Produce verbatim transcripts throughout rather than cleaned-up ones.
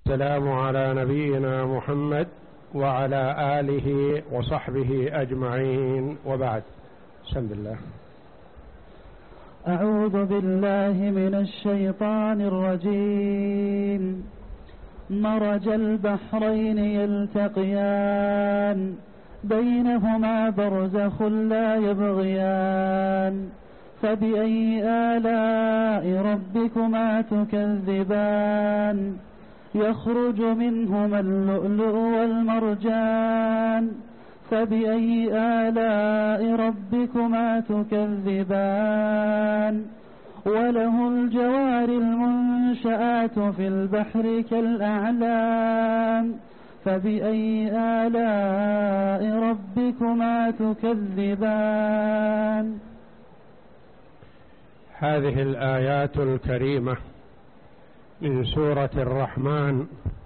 والسلام على نبينا محمد وعلى آله وصحبه أجمعين، وبعد. بسم الله. أعوذ بالله من الشيطان الرجيم. مرج البحرين يلتقيان بينهما برزخ لا يبغيان فبأي آلاء ربكما تكذبان يخرج منهما اللؤلؤ والمرجان فبأي آلاء ربكما تكذبان وله الجوار المنشآت في البحر كالأعلام فبأي آلاء ربكما تكذبان. هذه الآيات الكريمة من سورة الرحمن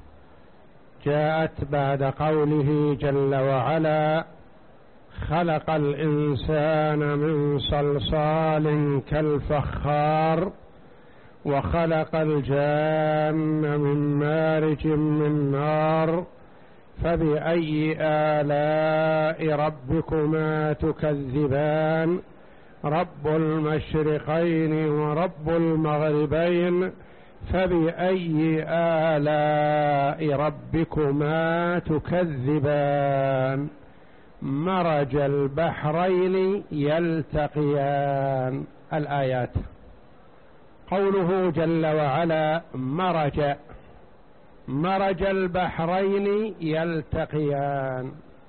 جاءت بعد قوله جل وعلا: خلق الإنسان من صلصال كالفخار وخلق الجان من مارج من نار فبأي آلاء ربكما تكذبان رب المشرقين ورب المغربين فبأي آلاء ربكما تكذبان مرج البحرين يلتقيان. الآيات. قوله جل وعلا مرج مرج البحرين يلتقيان.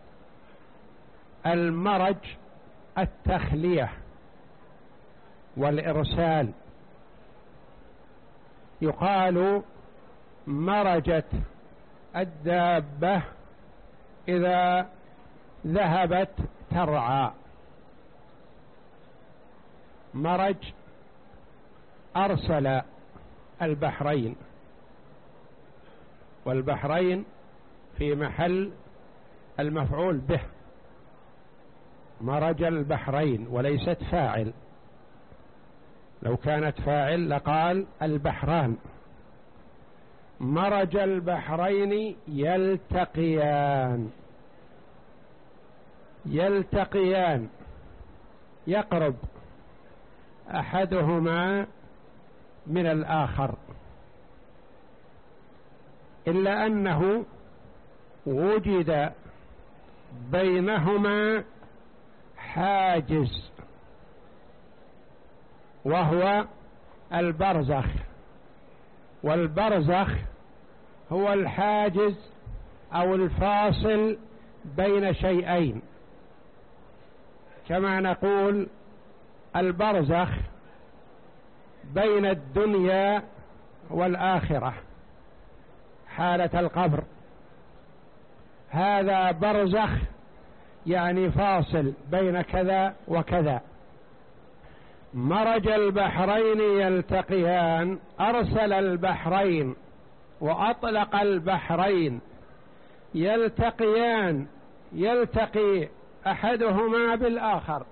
المرج التخلية والإرسال. يقال مرجت الدابة إذا ذهبت ترعى. مرج أرسل البحرين، والبحرين في محل المفعول به، مرج البحرين وليست فاعل. لو كانت فاعل لقال البحران. مرج البحرين يلتقيان. يلتقيان يقرب أحدهما من الآخر، إلا أنه وجد بينهما حاجز وهو البرزخ، والبرزخ هو الحاجز أو الفاصل بين شيئين، كما نقول البرزخ بين الدنيا والآخرة حالة القبر. هذا برزخ يعني فاصل بين كذا وكذا. مرج البحرين يلتقيان، أرسل البحرين وأطلق البحرين يلتقيان، يلتقي أحدهما بالآخر،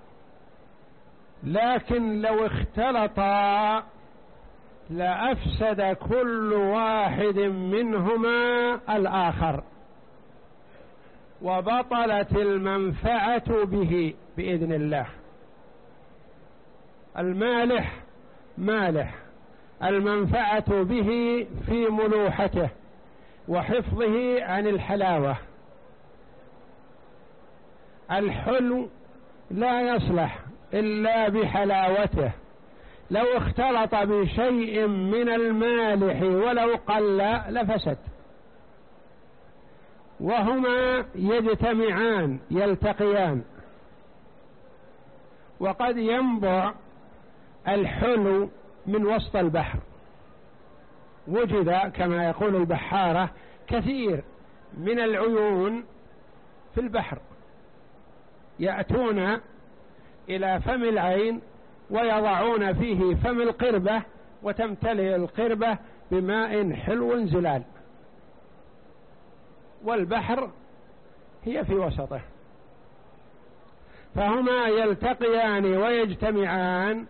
لكن لو اختلطا لأفسد كل واحد منهما الآخر وبطلت المنفعة به بإذن الله. المالح مالح، المنفعة به في ملوحته وحفظه عن الحلاوة. الحلو لا يصلح إلا بحلاوته، لو اختلط بشيء من المالح ولو قل لفسد. وهما يجتمعان يلتقيان. وقد ينبع الحلو من وسط البحر، وجد كما يقول البحارة كثير من العيون في البحر، يأتون إلى فم العين ويضعون فيه فم القربة وتمتلئ القربة بماء حلو زلال، والبحر هي في وسطه. فهما يلتقيان ويجتمعان،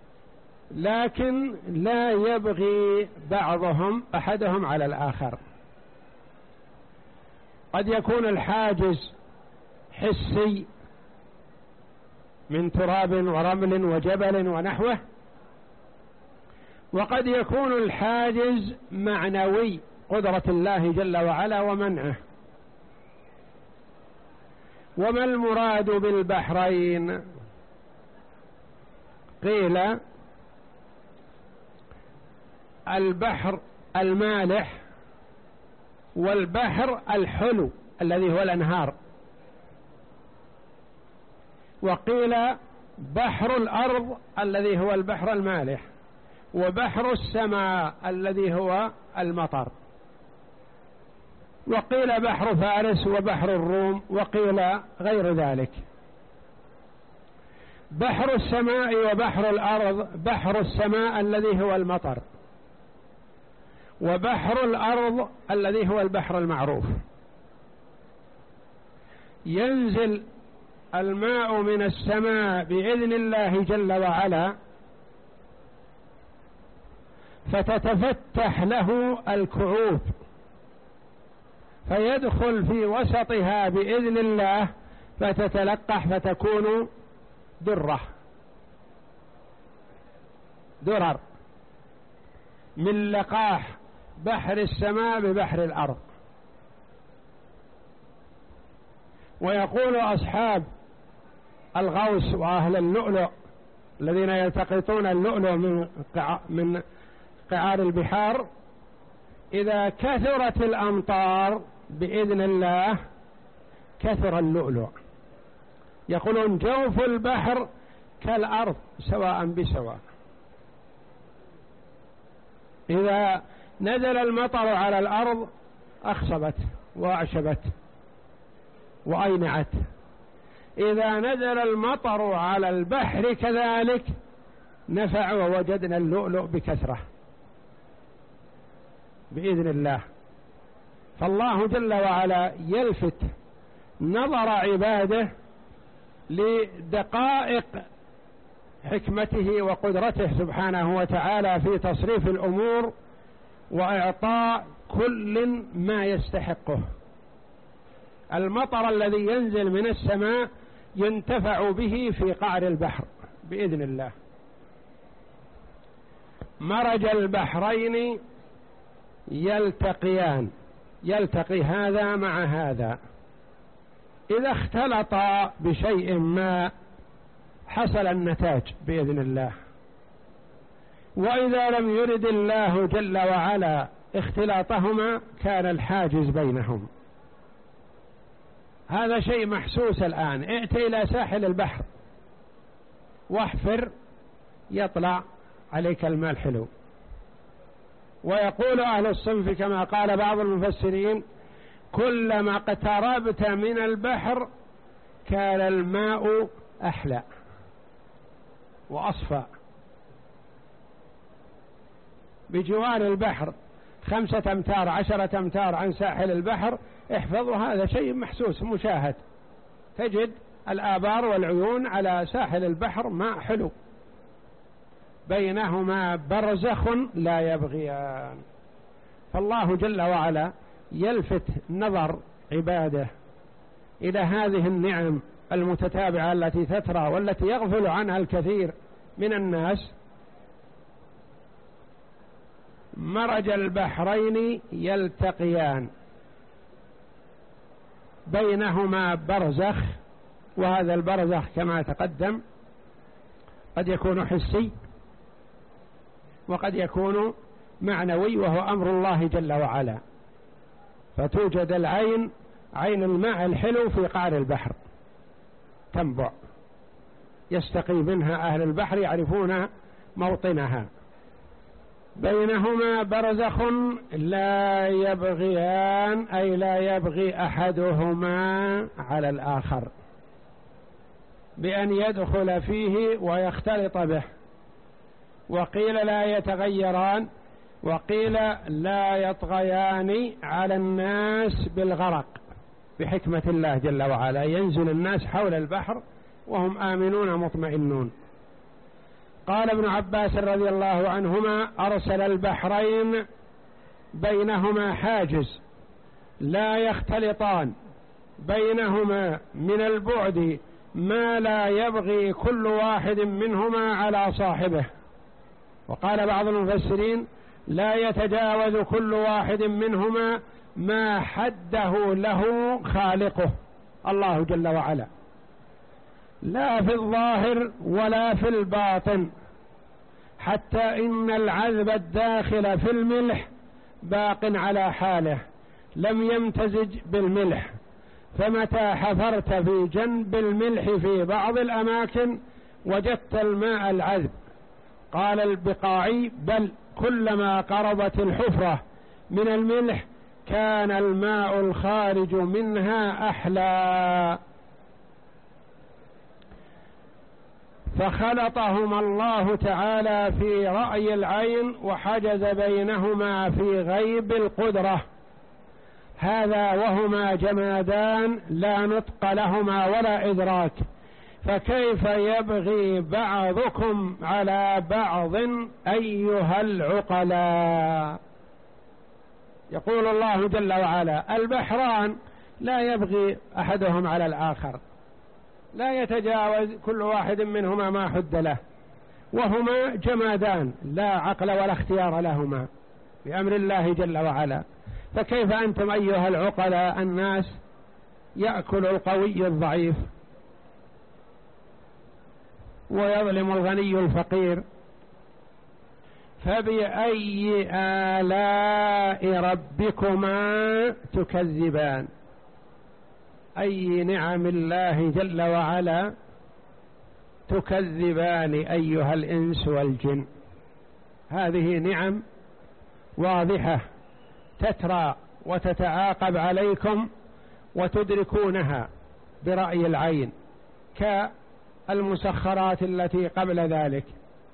لكن لا يبغي بعضهم أحدهم على الآخر، قد يكون الحاجز حسي من تراب ورمل وجبل ونحوه، وقد يكون الحاجز معنوي، قدرة الله جل وعلا ومنعه. وما المراد بالبحرين؟ قيل البحر المالح والبحر الحلو الذي هو الأنهار، وقيل بحر الأرض الذي هو البحر المالح، وبحر السماء الذي هو المطر، وقيل بحر فارس وبحر الروم، وقيل غير ذلك. بحر السماء وبحر الأرض، بحر السماء الذي هو المطر، وبحر الأرض الذي هو البحر المعروف. ينزل الماء من السماء بإذن الله جل وعلا، فتتفتح له الكعوب فيدخل في وسطها بإذن الله، فتتلقح فتكون درة درر من لقاح بحر السماء ببحر الأرض. ويقول أصحاب الغوص وأهل اللؤلؤ الذين يلتقطون اللؤلؤ من من قعار البحار: إذا كثرت الأمطار بإذن الله كثر اللؤلؤ. يقولون جوف البحر كالأرض سواء بسواء، إذا نزل المطر على الأرض أخصبت وأعشبت وأينعت، إذا نزل المطر على البحر كذلك نفع، ووجدنا اللؤلؤ بكثرة بإذن الله. فالله جل وعلا يلفت نظر عباده لدقائق حكمته وقدرته سبحانه وتعالى في تصريف الأمور وإعطاء كل ما يستحقه. المطر الذي ينزل من السماء ينتفع به في قعر البحر بإذن الله. مرج البحرين يلتقيان، يلتقي هذا مع هذا، إذا اختلطا بشيء ما حصل النتاج بإذن الله، وإذا لم يرد الله جل وعلا اختلاطهما كان الحاجز بينهم. هذا شيء محسوس الآن. ائت إلى ساحل البحر واحفر يطلع عليك الماء الحلو. ويقول أهل الصنف كما قال بعض المفسرين: كلما اقتربت من البحر كان الماء أحلى وأصفى. بجوار البحر خمسة أمتار عشرة أمتار عن ساحل البحر احفظوا، هذا شيء محسوس مشاهد. تجد الآبار والعيون على ساحل البحر ماء حلو، بينهما برزخ لا يبغيان. فالله جل وعلا يلفت نظر عباده إلى هذه النعم المتتابعة التي تترى والتي يغفل عنها الكثير من الناس. مرج البحرين يلتقيان بينهما برزخ، وهذا البرزخ كما تقدم قد يكون حسي وقد يكون معنوي، وهو أمر الله جل وعلا. فتوجد العين، عين الماء الحلو في قعر البحر تنبع، يستقي منها أهل البحر يعرفون موطنها. بينهما برزخ لا يبغيان، أي لا يبغي أحدهما على الآخر بأن يدخل فيه ويختلط به. وقيل لا يتغيران، وقيل لا يطغيان على الناس بالغرق بحكمة الله جل وعلا. ينزل الناس حول البحر وهم آمنون مطمئنون. قال ابن عباس رضي الله عنهما: أرسل البحرين بينهما حاجز لا يختلطان بينهما من البعد ما لا يبغي كل واحد منهما على صاحبه. وقال بعض المفسرين لا يتجاوز كل واحد منهما ما حده له خالقه الله جل وعلا، لا في الظاهر ولا في الباطن، حتى إن العذب الداخل في الملح باق على حاله لم يمتزج بالملح، فمتى حفرت في جنب الملح في بعض الأماكن وجدت الماء العذب. قال البقاعي بل كلما قربت الحفرة من الملح كان الماء الخارج منها أحلى. فخلطهما الله تعالى في رأي العين وحجز بينهما في غيب القدرة، هذا وهما جمادان لا نطق لهما ولا إدراك، فكيف يبغي بعضكم على بعض أيها العقلاء. يقول الله جل وعلا البحران لا يبغي أحدهم على الآخر، لا يتجاوز كل واحد منهما ما حد له، وهما جمادان لا عقل ولا اختيار لهما بأمر الله جل وعلا. فكيف أنتم أيها العقلاء الناس يأكل القوي الضعيف ويظلم الغني الفقير؟ فبأي آلاء ربكما تكذبان؟ أي نعم الله جل وعلا تكذبان أيها الإنس والجن؟ هذه نعم واضحة تترى وتتعاقب عليكم وتدركونها برأي العين كالمسخرات التي قبل ذلك.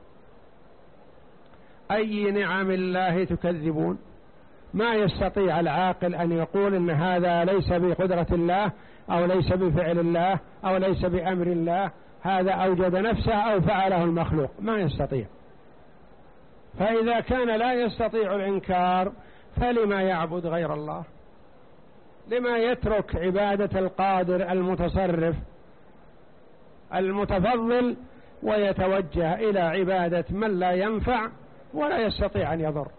أي نعم الله تكذبون؟ ما يستطيع العاقل أن يقول إن هذا ليس بقدرة الله أو ليس بفعل الله أو ليس بأمر الله، هذا أوجد نفسه أو فعله المخلوق، ما يستطيع. فإذا كان لا يستطيع الإنكار فلما يعبد غير الله؟ لما يترك عبادة القادر المتصرف المتفضل ويتوجه إلى عبادة من لا ينفع ولا يستطيع أن يضر؟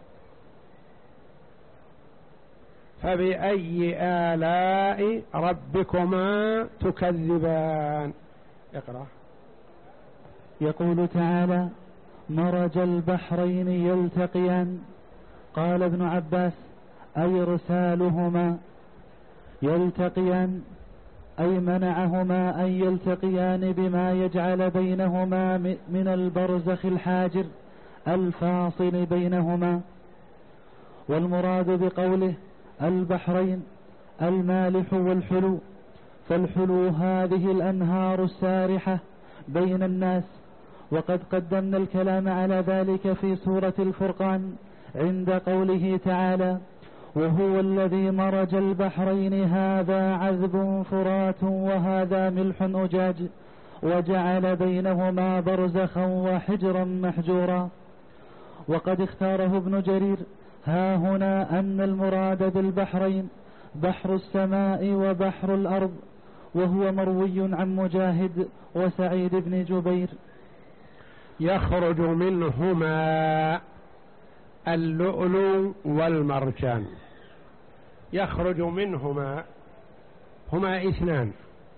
فبأي آلاء ربكما تكذبان؟ اقرأ. يقول تعالى مرج البحرين يلتقيان. قال ابن عباس أي رسالهما يلتقيان، أي منعهما أن يلتقيان بما يجعل بينهما من البرزخ الحاجر الفاصل بينهما. والمراد بقوله البحرين المالح والحلو، فالحلو هذه الأنهار السارحة بين الناس، وقد قدمنا الكلام على ذلك في سورة الفرقان عند قوله تعالى وهو الذي مرج البحرين هذا عذب فرات وهذا ملح أجاج وجعل بينهما برزخا وحجرا محجورا. وقد اختاره ابن جرير ها هنا أن المراد بالبحرين بحر السماء وبحر الأرض، وهو مروي عن مجاهد وسعيد بن جبير. يخرج منهما اللؤلؤ والمرجان. يخرج منهما، هما اثنان.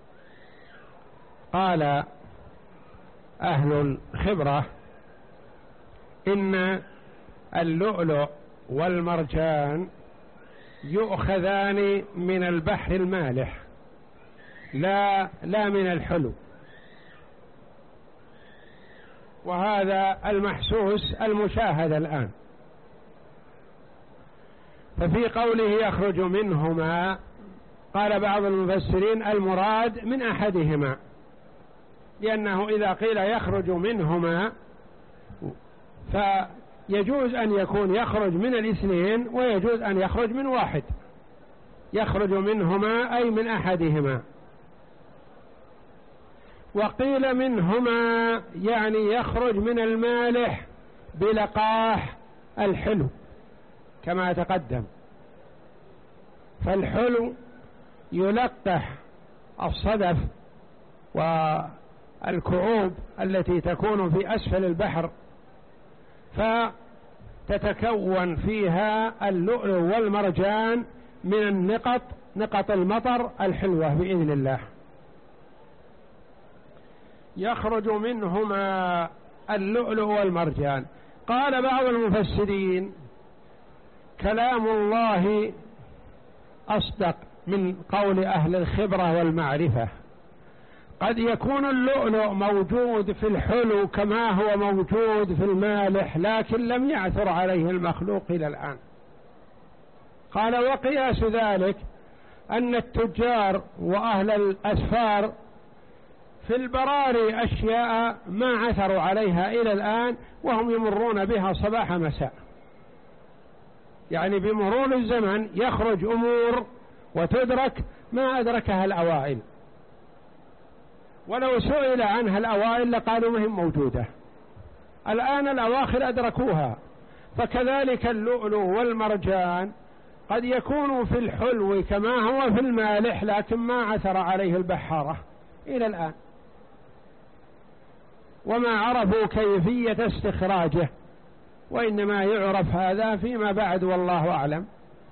قال أهل الخبرة إن اللؤلؤ والمرجان يؤخذان من البحر المالح لا لا من الحلو، وهذا المحسوس المشاهد الآن. ففي قوله يخرج منهما قال بعض المفسرين المراد من أحدهما، لأنه إذا قيل يخرج منهما فيجوز أن يكون يخرج من الاثنين ويجوز أن يخرج من واحد. يخرج منهما أي من أحدهما. وقيل منهما يعني يخرج من المالح بلقاح الحلو كما تقدم، فالحلو يلقح الصدف والكعوب التي تكون في أسفل البحر، فتتكون فيها اللؤلؤ والمرجان من النقط، نقط المطر الحلوة بإذن الله. يخرج منهما اللؤلؤ والمرجان. قال بعض المفسرين: كلام الله أصدق من قول أهل الخبرة والمعرفة. قد يكون اللؤلؤ موجود في الحلو كما هو موجود في المالح، لكن لم يعثر عليه المخلوق إلى الآن. قال: وقياس ذلك أن التجار وأهل الأسفار في البراري أشياء ما عثروا عليها إلى الآن، وهم يمرون بها صباح مساء. يعني بمرور الزمن يخرج أمور وتدرك ما أدركها الأوائل، ولو سئل عنها الأوائل لقالوا ما هي موجودة، الآن الأواخر أدركوها. فكذلك اللؤلؤ والمرجان قد يكون في الحلو كما هو في المالح، لكن ما عثر عليه البحارة إلى الآن، وما عرفوا كيفية استخراجه، وإنما يعرف هذا فيما بعد والله أعلم.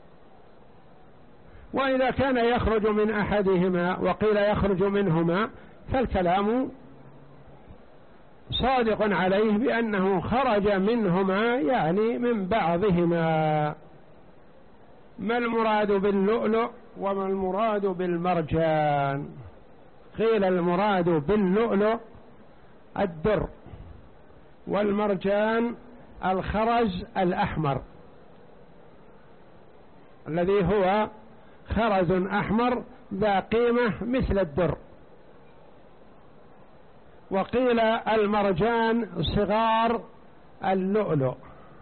وإذا كان يخرج من أحدهما وقيل يخرج منهما، فالكلام صادق عليه بأنه خرج منهما، يعني من بعضهما. ما المراد باللؤلؤ وما المراد بالمرجان؟ قيل المراد باللؤلؤ الدر، والمرجان الخرز الأحمر الذي هو خرز أحمر ذا قيمة مثل الدر. وقيل المرجان صغار اللؤلؤ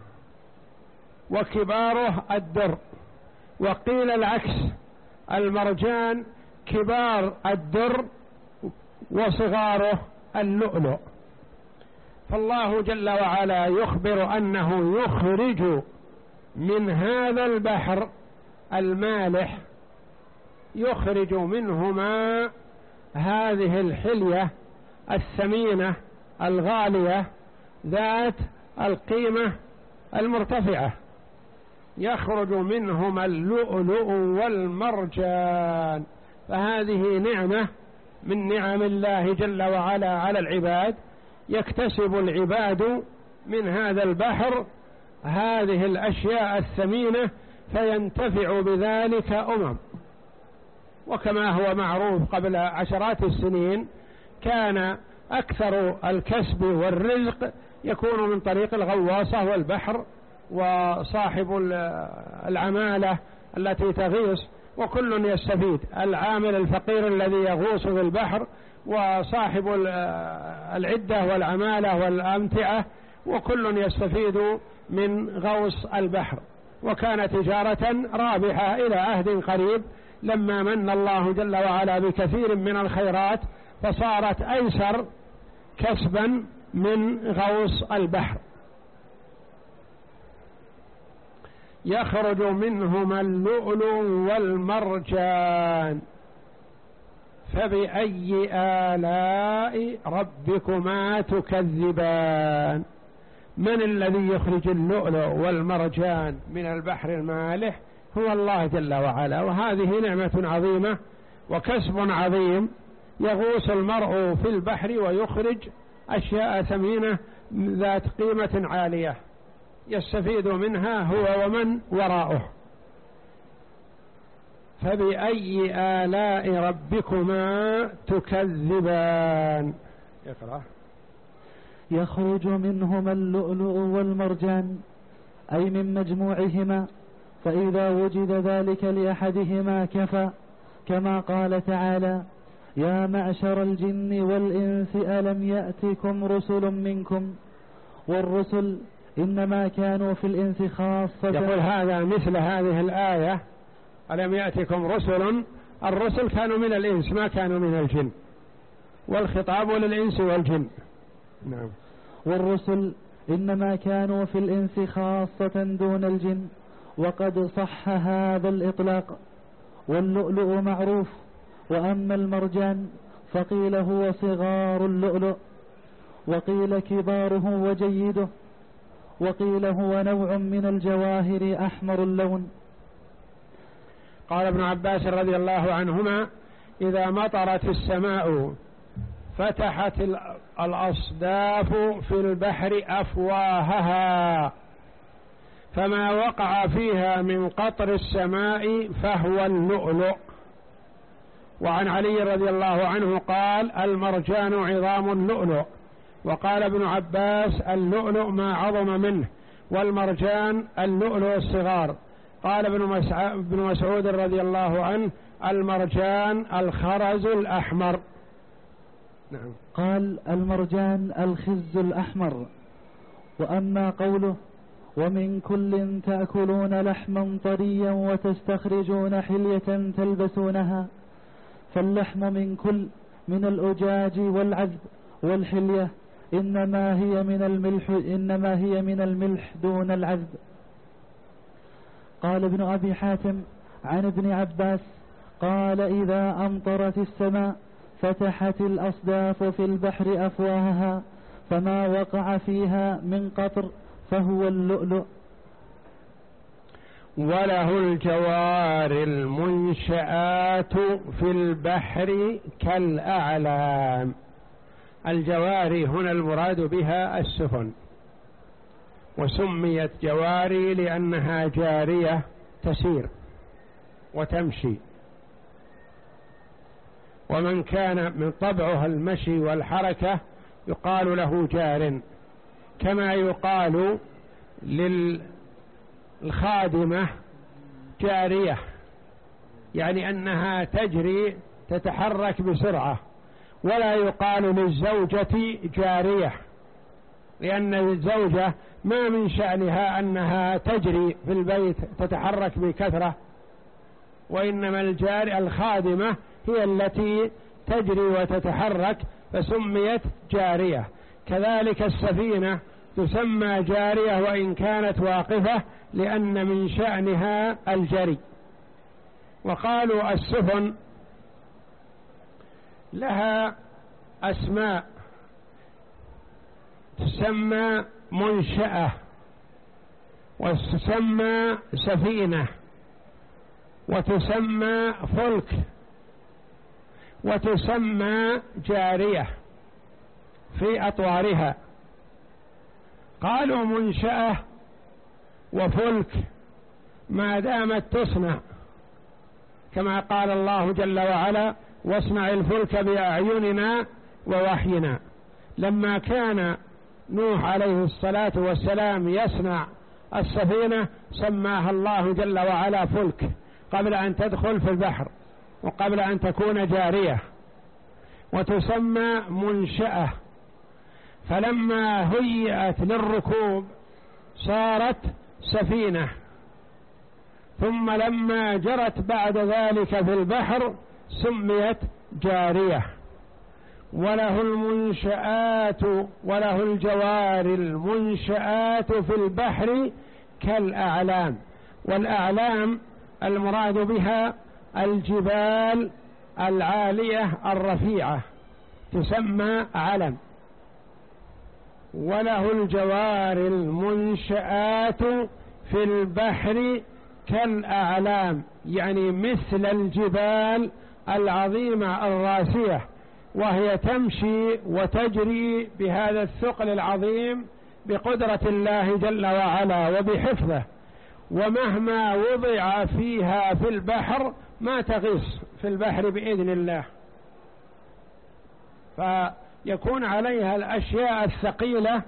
وكباره الدر. وقيل العكس، المرجان كبار الدر وصغاره اللؤلؤ. فالله جل وعلا يخبر أنه يخرج من هذا البحر المالح، يخرج منهما هذه الحلية الثمينة الغالية ذات القيمة المرتفعة، يخرج منهما اللؤلؤ والمرجان. فهذه نعمة من نعم الله جل وعلا على العباد، يكتسب العباد من هذا البحر هذه الأشياء الثمينة فينتفع بذلك أمم. وكما هو معروف قبل عشرات السنين كان أكثر الكسب والرزق يكون من طريق الغواصة والبحر وصاحب العمالة التي تغيص، وكل يستفيد، العامل الفقير الذي يغوص في البحر وصاحب العدة والعمالة والأمتعة، وكل يستفيد من غوص البحر. وكان تجارة رابحة إلى عهد قريب، لما من الله جل وعلا بكثير من الخيرات فصارت أيسر كسبا من غوص البحر. يخرج منهما اللؤلؤ والمرجان. فبأي آلاء ربكما تكذبان؟ من الذي يخرج اللؤلؤ والمرجان من البحر المالح؟ هو الله جل وعلا. وهذه نعمة عظيمة وكسب عظيم، يغوص المرء في البحر ويخرج أشياء ثمينة ذات قيمة عالية يستفيد منها هو ومن وراءه. فبأي آلاء ربكما تكذبان؟ اقرأ. يخرج منهما اللؤلؤ والمرجان، أي من مجموعهما، فإذا وجد ذلك لأحدهما كفى، كما قال تعالى: يا معشر الجن والإنس ألم يأتكم رسل منكم. والرسل إنما كانوا في الإنس خاصة. يقول هذا مثل هذه الآية: ألم يأتكم رسل. الرسل كانوا من الإنس ما كانوا من الجن، والخطاب للإنس والجن. نعم. والرسل إنما كانوا في الإنس خاصة دون الجن، وقد صح هذا الإطلاق. واللؤلؤ معروف. وأما المرجان فقيل هو صغار اللؤلؤ، وقيل كباره وجيده، وقيل هو نوع من الجواهر أحمر اللون. قال ابن عباس رضي الله عنهما: إذا مطرت السماء فتحت الأصداف في البحر أفواهها، فما وقع فيها من قطر السماء فهو اللؤلؤ. وعن علي رضي الله عنه قال: المرجان عظام اللؤلؤ. وقال ابن عباس: اللؤلؤ ما عظم منه، والمرجان اللؤلؤ الصغار. قال ابن مسعود رضي الله عنه: المرجان الخرز الأحمر. نعم. قال: المرجان الخز الأحمر. وأما قوله: ومن كل تأكلون لحما طريا وتستخرجون حلية تلبسونها، فاللحم من كل من الأجاج والعذب والحلية إنما هي من الملح إنما هي من الملح دون العذب. قال ابن أبي حاتم عن ابن عباس قال: إذا أمطرت السماء فتحت الأصداف في البحر أفواهها، فما وقع فيها من قطر فهو اللؤلؤ. وله الجوار المنشآت في البحر كالأعلام. الجواري هنا المراد بها السفن، وسميت جواري لأنها جارية تسير وتمشي، ومن كان من طبعها المشي والحركة يقال له جار، كما يقال للخادمة جارية، يعني أنها تجري تتحرك بسرعة. ولا يقال للزوجة جارية، لأن الزوجة ما من شأنها أنها تجري في البيت تتحرك بكثرة، وإنما الجار الخادمة هي التي تجري وتتحرك، فسميت جارية. كذلك السفينة تسمى جارية وإن كانت واقفة، لأن من شأنها الجري. وقالوا السفن لها أسماء، تسمى منشأة، وتسمى سفينة، وتسمى فلك، وتسمى جارية في أطوارها. قالوا منشأة وفلك ما دامت تصنع، كما قال الله جل وعلا: واصنع الفلك بأعيننا ووحينا. لما كان نوح عليه الصلاة والسلام يصنع السفينة سماها الله جل وعلا فلك، قبل أن تدخل في البحر وقبل أن تكون جارية، وتسمى منشأة. فلما هيئت للركوب صارت سفينة، ثم لما جرت بعد ذلك في البحر سميت جارية. وله المنشآت وله الجوار المنشآت في البحر كالأعلام. والأعلام المراد بها الجبال العالية الرفيعة تسمى علم. وله الجوار المنشآت في البحر كالأعلام، يعني مثل الجبال العظيمة الراسية، وهي تمشي وتجري بهذا الثقل العظيم بقدرة الله جل وعلا وبحفظه، ومهما وضع فيها في البحر ما تغيص في البحر بإذن الله، فيكون عليها الأشياء الثقيلة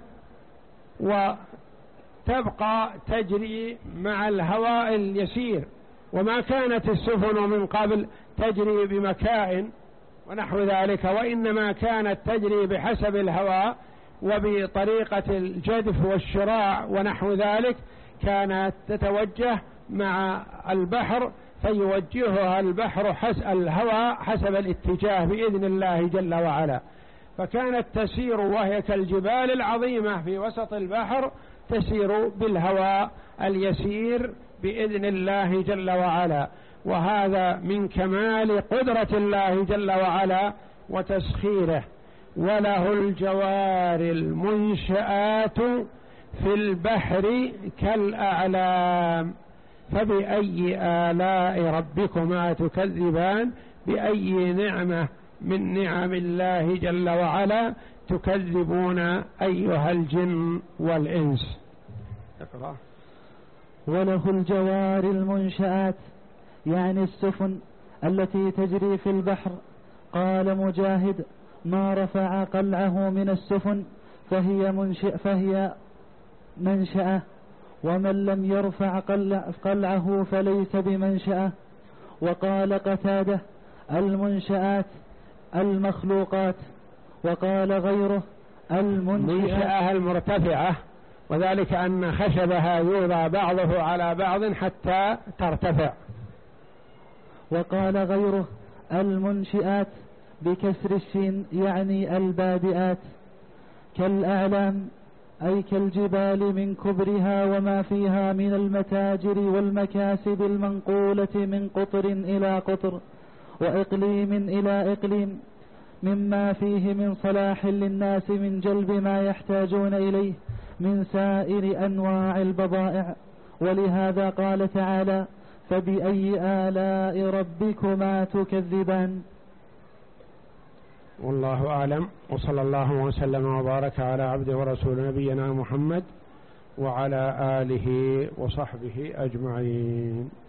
وتبقى تجري مع الهواء اليسير. وما كانت السفن من قبل تجري بمكائن ونحو ذلك، وإنما كانت تجري بحسب الهواء وبطريقة الجدف والشراع ونحو ذلك، كانت تتوجه مع البحر فيوجهها البحر حسب الهواء حسب الاتجاه بإذن الله جل وعلا. فكانت تسير وهي كالجبال العظيمة في وسط البحر، تسير بالهواء اليسير بإذن الله جل وعلا، وهذا من كمال قدرة الله جل وعلا وتسخيره. وله الجوار المنشآت في البحر كالأعلام، فبأي آلاء ربكما تكذبان؟ بأي نعمة من نعم الله جل وعلا تكذبون أيها الجن والإنس؟ اقرأ. وله الجوار المنشآت يعني السفن التي تجري في البحر. قال مجاهد: ما رفع قلعه من السفن فهي, منشئ فهي منشأة، ومن لم يرفع قلعه فليس بمنشأة. وقال قتادة: المنشآت المخلوقات. وقال غيره: المنشأة المرتفعة، وذلك أن خشبها يوضع بعضه على بعض حتى ترتفع. وقال غيره: المنشئات بكسر الشين يعني البادئات. كالأعلام أي كالجبال من كبرها وما فيها من المتاجر والمكاسب المنقولة من قطر إلى قطر وإقليم إلى إقليم، مما فيه من صلاح للناس من جلب ما يحتاجون إليه من سائر أنواع البضائع. ولهذا قال تعالى: فبأي آلاء ربكما تكذبان. والله أعلم، وصلى الله وسلم وبارك على عبده ورسول نبينا محمد وعلى آله وصحبه أجمعين.